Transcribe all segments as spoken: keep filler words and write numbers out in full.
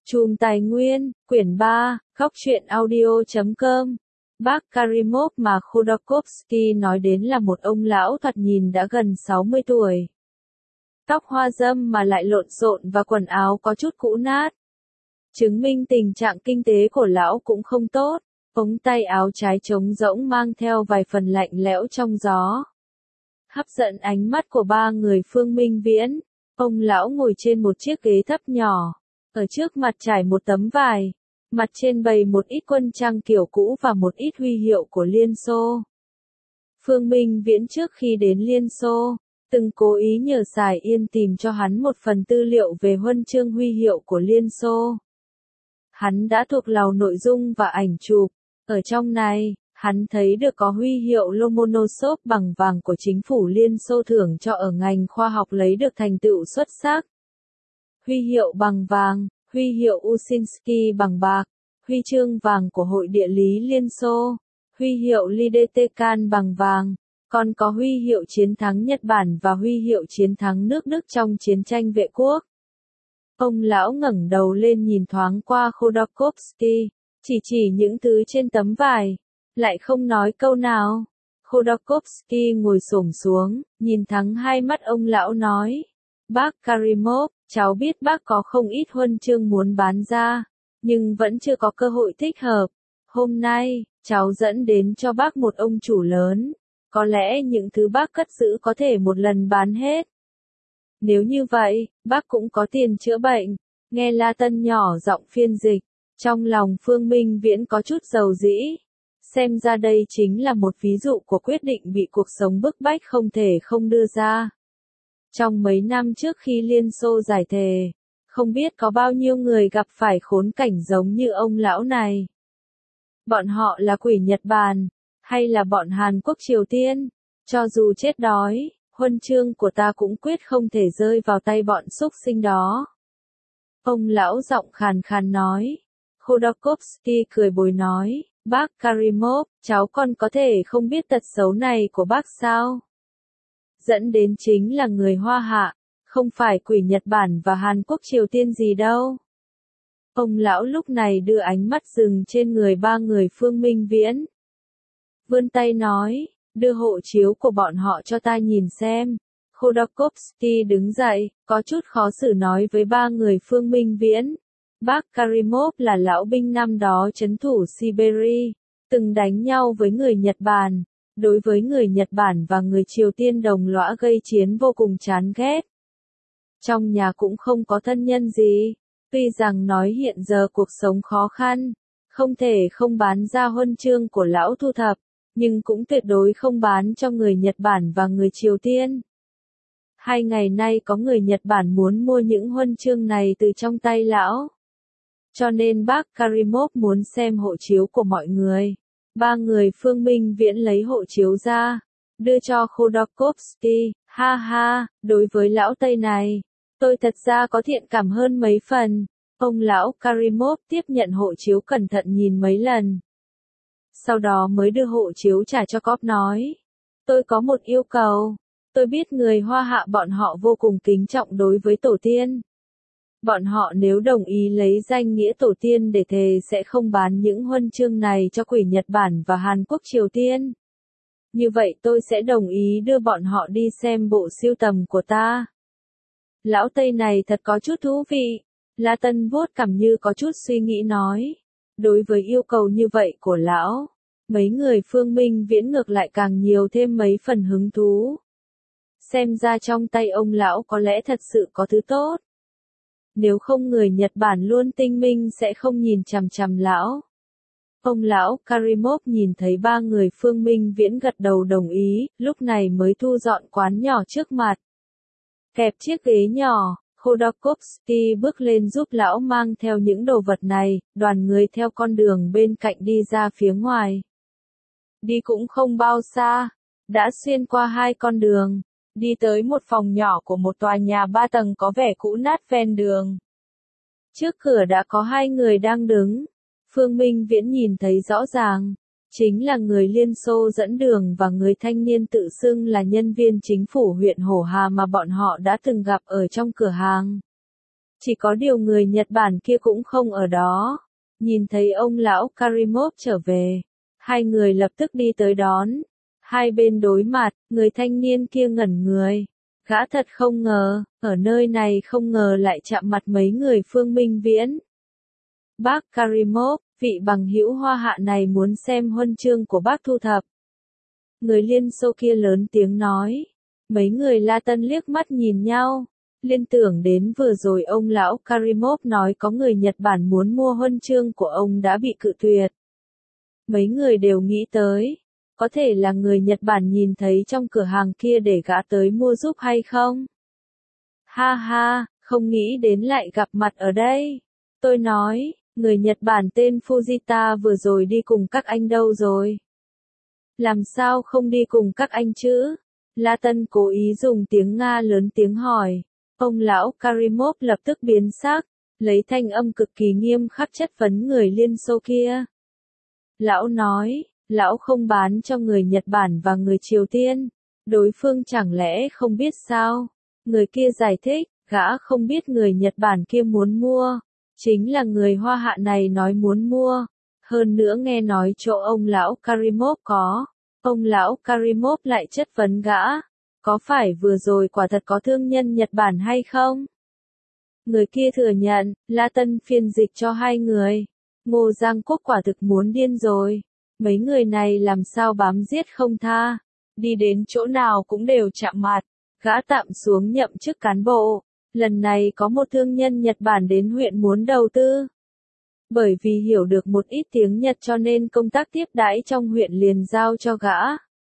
Chùm Tài nguyên, quyển ba, góc truyện audio chấm com. Bác Karimov mà Khodorkovsky nói đến là một ông lão thoạt nhìn đã gần sáu mươi tuổi. Tóc hoa râm mà lại lộn xộn và quần áo có chút cũ nát. Chứng minh tình trạng kinh tế của lão cũng không tốt, ống tay áo trái trống rỗng mang theo vài phần lạnh lẽo trong gió. Hấp dẫn ánh mắt của ba người Phương Minh Viễn, ông lão ngồi trên một chiếc ghế thấp nhỏ. Ở trước mặt trải một tấm vải, mặt trên bày một ít quân trang kiểu cũ và một ít huy hiệu của Liên Xô. Phương Minh Viễn trước khi đến Liên Xô, từng cố ý nhờ Sài Yên tìm cho hắn một phần tư liệu về huân chương huy hiệu của Liên Xô. Hắn đã thuộc lầu nội dung và ảnh chụp, ở trong này, hắn thấy được có huy hiệu Lomonosov bằng vàng của chính phủ Liên Xô thưởng cho ở ngành khoa học lấy được thành tựu xuất sắc. Huy hiệu bằng vàng, huy hiệu Usinsky bằng bạc, huy chương vàng của Hội Địa lý Liên Xô, huy hiệu Lidetekan bằng vàng, còn có huy hiệu chiến thắng Nhật Bản và huy hiệu chiến thắng nước Đức trong chiến tranh vệ quốc. Ông lão ngẩng đầu lên nhìn thoáng qua Khodorkovsky, chỉ chỉ những thứ trên tấm vải, lại không nói câu nào. Khodorkovsky ngồi xổm xuống, nhìn thẳng hai mắt ông lão nói: "Bác Karimov, cháu biết bác có không ít huân chương muốn bán ra, nhưng vẫn chưa có cơ hội thích hợp. Hôm nay, cháu dẫn đến cho bác một ông chủ lớn, có lẽ những thứ bác cất giữ có thể một lần bán hết. Nếu như vậy, bác cũng có tiền chữa bệnh." Nghe La Tân nhỏ giọng phiên dịch, trong lòng Phương Minh Viễn có chút dầu dĩ. Xem ra đây chính là một ví dụ của quyết định bị cuộc sống bức bách không thể không đưa ra. Trong mấy năm trước khi Liên Xô giải thể, không biết có bao nhiêu người gặp phải khốn cảnh giống như ông lão này. Bọn họ là quỷ Nhật Bản, hay là bọn Hàn Quốc Triều Tiên, cho dù chết đói, huân chương của ta cũng quyết không thể rơi vào tay bọn súc sinh đó. Ông lão giọng khàn khàn nói. Khodorkovsky cười bồi nói: "Bác Karimov, cháu còn có thể không biết tật xấu này của bác sao? Dẫn đến chính là người Hoa Hạ, không phải quỷ Nhật Bản và Hàn Quốc Triều Tiên gì đâu." Ông lão lúc này đưa ánh mắt dừng trên người ba người Phương Minh Viễn. Vươn tay nói: "Đưa hộ chiếu của bọn họ cho ta nhìn xem." Khodorkovsky đứng dậy, có chút khó xử nói với ba người Phương Minh Viễn: "Bác Karimov là lão binh năm đó trấn thủ Siberia, từng đánh nhau với người Nhật Bản, đối với người Nhật Bản và người Triều Tiên đồng lõa gây chiến vô cùng chán ghét. Trong nhà cũng không có thân nhân gì, tuy rằng nói hiện giờ cuộc sống khó khăn, không thể không bán ra huân chương của lão thu thập, nhưng cũng tuyệt đối không bán cho người Nhật Bản và người Triều Tiên. Hai ngày nay có người Nhật Bản muốn mua những huân chương này từ trong tay lão. Cho nên bác Karimov muốn xem hộ chiếu của mọi người." Ba người Phương Minh Viễn lấy hộ chiếu ra, đưa cho Khodorkovsky. "Ha ha, đối với lão Tây này, tôi thật ra có thiện cảm hơn mấy phần." Ông lão Karimov tiếp nhận hộ chiếu cẩn thận nhìn mấy lần. Sau đó mới đưa hộ chiếu trả cho Cóp nói: "Tôi có một yêu cầu. Tôi biết người Hoa Hạ bọn họ vô cùng kính trọng đối với tổ tiên. Bọn họ nếu đồng ý lấy danh nghĩa tổ tiên để thề sẽ không bán những huân chương này cho quỷ Nhật Bản và Hàn Quốc Triều Tiên. Như vậy tôi sẽ đồng ý đưa bọn họ đi xem bộ sưu tầm của ta." Lão Tây này thật có chút thú vị. La Tân vuốt cằm như có chút suy nghĩ nói. Đối với yêu cầu như vậy của lão, mấy người Phương Minh Viễn ngược lại càng nhiều thêm mấy phần hứng thú. Xem ra trong tay ông lão có lẽ thật sự có thứ tốt. Nếu không người Nhật Bản luôn tinh minh sẽ không nhìn chằm chằm lão. Ông lão Karimov nhìn thấy ba người Phương Minh Viễn gật đầu đồng ý, lúc này mới thu dọn quán nhỏ trước mặt. Kẹp chiếc ghế nhỏ, Khodorkovsky bước lên giúp lão mang theo những đồ vật này, đoàn người theo con đường bên cạnh đi ra phía ngoài. Đi cũng không bao xa, đã xuyên qua hai con đường, đi tới một phòng nhỏ của một tòa nhà ba tầng có vẻ cũ nát ven đường. Trước cửa đã có hai người đang đứng. Phương Minh Viễn nhìn thấy rõ ràng, chính là người Liên Xô dẫn đường và người thanh niên tự xưng là nhân viên chính phủ huyện Hổ Hà mà bọn họ đã từng gặp ở trong cửa hàng. Chỉ có điều người Nhật Bản kia cũng không ở đó. Nhìn thấy ông lão Karimov trở về, hai người lập tức đi tới đón. Hai bên đối mặt, người thanh niên kia ngẩn người. Gã thật không ngờ, ở nơi này không ngờ lại chạm mặt mấy người Phương Minh Viễn. Bác Karimov, vị bằng hữu Hoa Hạ này muốn xem huân chương của bác thu thập. Người Liên Xô kia lớn tiếng nói. Mấy người La Tân liếc mắt nhìn nhau. Liên tưởng đến vừa rồi ông lão Karimov nói có người Nhật Bản muốn mua huân chương của ông đã bị cự tuyệt. Mấy người đều nghĩ tới. Có thể là người Nhật Bản nhìn thấy trong cửa hàng kia để gã tới mua giúp hay không? Ha ha, không nghĩ đến lại gặp mặt ở đây. Tôi nói, người Nhật Bản tên Fujita vừa rồi đi cùng các anh đâu rồi? Làm sao không đi cùng các anh chứ? La Tân cố ý dùng tiếng Nga lớn tiếng hỏi. Ông lão Karimov lập tức biến sắc, lấy thanh âm cực kỳ nghiêm khắc chất vấn người Liên Xô kia. Lão nói, lão không bán cho người Nhật Bản và người Triều Tiên. Đối phương chẳng lẽ không biết sao? Người kia giải thích, gã không biết người Nhật Bản kia muốn mua. Chính là người Hoa Hạ này nói muốn mua. Hơn nữa nghe nói chỗ ông lão Karimov có. Ông lão Karimov lại chất vấn gã. Có phải vừa rồi quả thật có thương nhân Nhật Bản hay không? Người kia thừa nhận, La Tân phiên dịch cho hai người. Ngô Giang Quốc quả thực muốn điên rồi. Mấy người này làm sao bám giết không tha. Đi đến chỗ nào cũng đều chạm mặt. Gã tạm xuống nhậm chức cán bộ. Lần này có một thương nhân Nhật Bản đến huyện muốn đầu tư. Bởi vì hiểu được một ít tiếng Nhật cho nên công tác tiếp đãi trong huyện liền giao cho gã.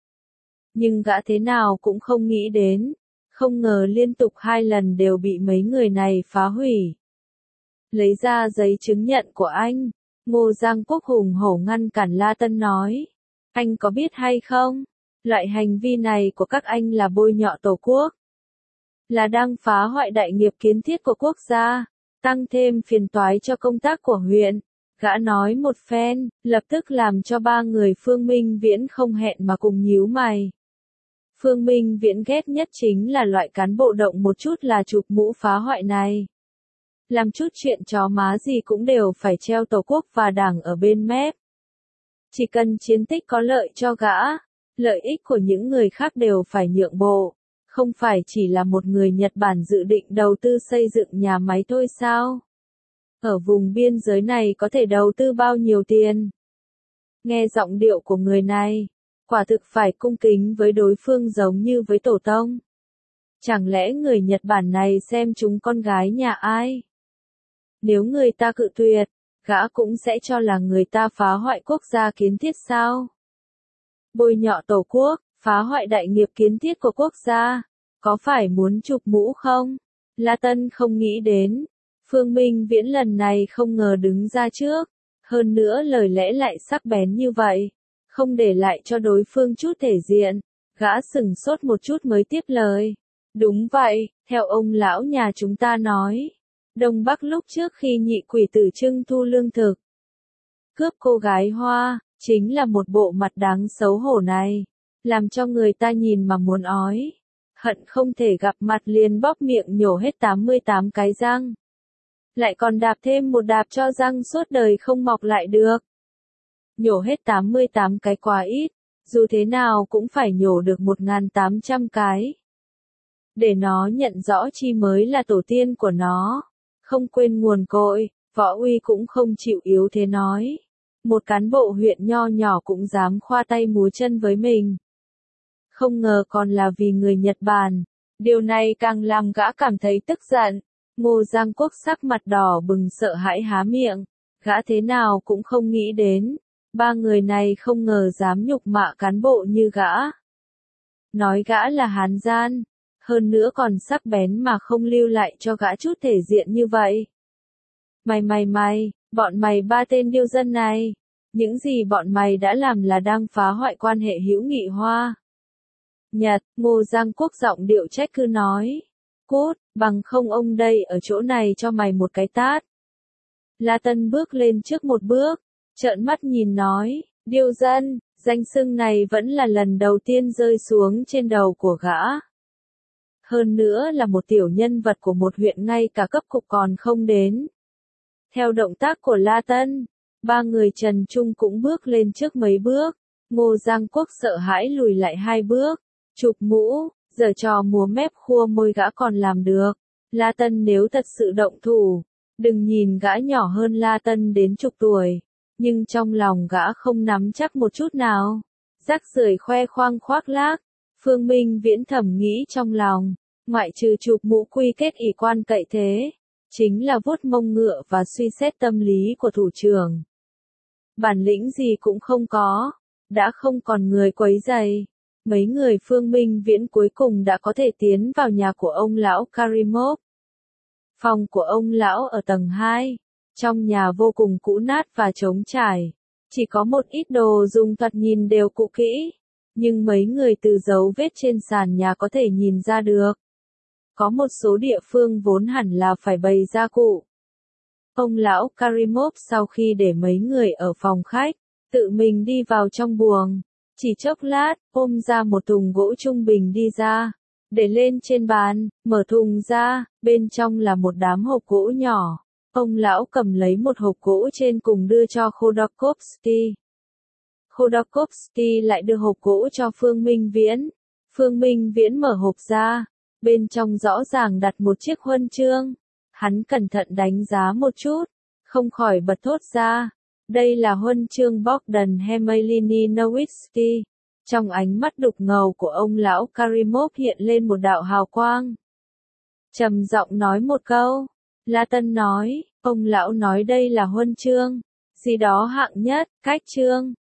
Nhưng gã thế nào cũng không nghĩ đến. Không ngờ liên tục hai lần đều bị mấy người này phá hủy. Lấy ra giấy chứng nhận của anh. Ngô Giang Quốc hùng hổ ngăn cản La Tân nói. Anh có biết hay không? Loại hành vi này của các anh là bôi nhọ Tổ quốc. Là đang phá hoại đại nghiệp kiến thiết của quốc gia. Tăng thêm phiền toái cho công tác của huyện. Gã nói một phen, lập tức làm cho ba người Phương Minh Viễn không hẹn mà cùng nhíu mày. Phương Minh Viễn ghét nhất chính là loại cán bộ động một chút là chụp mũ phá hoại này. Làm chút chuyện chó má gì cũng đều phải treo Tổ quốc và Đảng ở bên mép. Chỉ cần chiến tích có lợi cho gã, lợi ích của những người khác đều phải nhượng bộ. Không phải chỉ là một người Nhật Bản dự định đầu tư xây dựng nhà máy thôi sao? Ở vùng biên giới này có thể đầu tư bao nhiêu tiền? Nghe giọng điệu của người này, quả thực phải cung kính với đối phương giống như với tổ tông. Chẳng lẽ người Nhật Bản này xem chúng con gái nhà ai? Nếu người ta cự tuyệt, gã cũng sẽ cho là người ta phá hoại quốc gia kiến thiết sao? Bôi nhọ Tổ quốc, phá hoại đại nghiệp kiến thiết của quốc gia, có phải muốn chụp mũ không? La Tân không nghĩ đến. Phương Minh Viễn lần này không ngờ đứng ra trước. Hơn nữa lời lẽ lại sắc bén như vậy. Không để lại cho đối phương chút thể diện. Gã sừng sốt một chút mới tiếp lời. Đúng vậy, theo ông lão nhà chúng ta nói. Đông Bắc lúc trước khi nhị quỷ tử trưng thu lương thực. Cướp cô gái Hoa, chính là một bộ mặt đáng xấu hổ này. Làm cho người ta nhìn mà muốn ói. Hận không thể gặp mặt liền bóp miệng nhổ hết tám mươi tám cái răng. Lại còn đạp thêm một đạp cho răng suốt đời không mọc lại được. Nhổ hết tám mươi tám cái quá ít, dù thế nào cũng phải nhổ được một nghìn tám trăm cái. Để nó nhận rõ chi mới là tổ tiên của nó. Không quên nguồn cội, Võ Uy cũng không chịu yếu thế nói. Một cán bộ huyện nho nhỏ cũng dám khoa tay múa chân với mình. Không ngờ còn là vì người Nhật Bản. Điều này càng làm gã cảm thấy tức giận. Ngô Giang Quốc sắc mặt đỏ bừng sợ hãi há miệng. Gã thế nào cũng không nghĩ đến. Ba người này không ngờ dám nhục mạ cán bộ như gã. Nói gã là hán gian. Hơn nữa còn sắc bén mà không lưu lại cho gã chút thể diện như vậy. Mày mày mày, bọn mày ba tên điêu dân này. Những gì bọn mày đã làm là đang phá hoại quan hệ hữu nghị Hoa Nhật. Ngô Giang Quốc giọng điệu trách cứ nói. Cút, bằng không ông đây ở chỗ này cho mày một cái tát. La Tân bước lên trước một bước, trợn mắt nhìn nói, điêu dân, danh xưng này vẫn là lần đầu tiên rơi xuống trên đầu của gã. Hơn nữa là một tiểu nhân vật của một huyện ngay cả cấp cục còn không đến. Theo động tác của La Tân, ba người Trần Trung cũng bước lên trước mấy bước. Ngô Giang Quốc sợ hãi lùi lại hai bước. Chụp mũ, giờ trò múa mép khua môi gã còn làm được. La Tân nếu thật sự động thủ, đừng nhìn gã nhỏ hơn La Tân đến chục tuổi, nhưng trong lòng gã không nắm chắc một chút nào. Rác rưởi khoe khoang khoác lác, Phương Minh Viễn thầm nghĩ trong lòng, ngoại trừ chụp mũ quy kết ỷ quan cậy thế, chính là vuốt mông ngựa và suy xét tâm lý của thủ trưởng. Bản lĩnh gì cũng không có, đã không còn người quấy rầy. Mấy người Phương Minh Viễn cuối cùng đã có thể tiến vào nhà của ông lão Karimov. Phòng của ông lão ở tầng hai. Trong nhà vô cùng cũ nát và trống trải. Chỉ có một ít đồ dùng thoạt nhìn đều cũ kỹ. Nhưng mấy người từ dấu vết trên sàn nhà có thể nhìn ra được. Có một số địa phương vốn hẳn là phải bày gia cụ. Ông lão Karimov sau khi để mấy người ở phòng khách, tự mình đi vào trong buồng. Chỉ chốc lát, ôm ra một thùng gỗ trung bình đi ra, để lên trên bàn, mở thùng ra, bên trong là một đám hộp gỗ nhỏ. Ông lão cầm lấy một hộp gỗ trên cùng đưa cho Khodorkovsky. Khodorkovsky lại đưa hộp gỗ cho Phương Minh Viễn. Phương Minh Viễn mở hộp ra, bên trong rõ ràng đặt một chiếc huân chương. Hắn cẩn thận đánh giá một chút, không khỏi bật thốt ra. Đây là huân chương Bogdan Khmelnytsky Nowitzki. Trong ánh mắt đục ngầu của ông lão Karimov hiện lên một đạo hào quang. Trầm giọng nói một câu. La Tân nói, ông lão nói đây là huân chương. Gì đó hạng nhất, cách chương.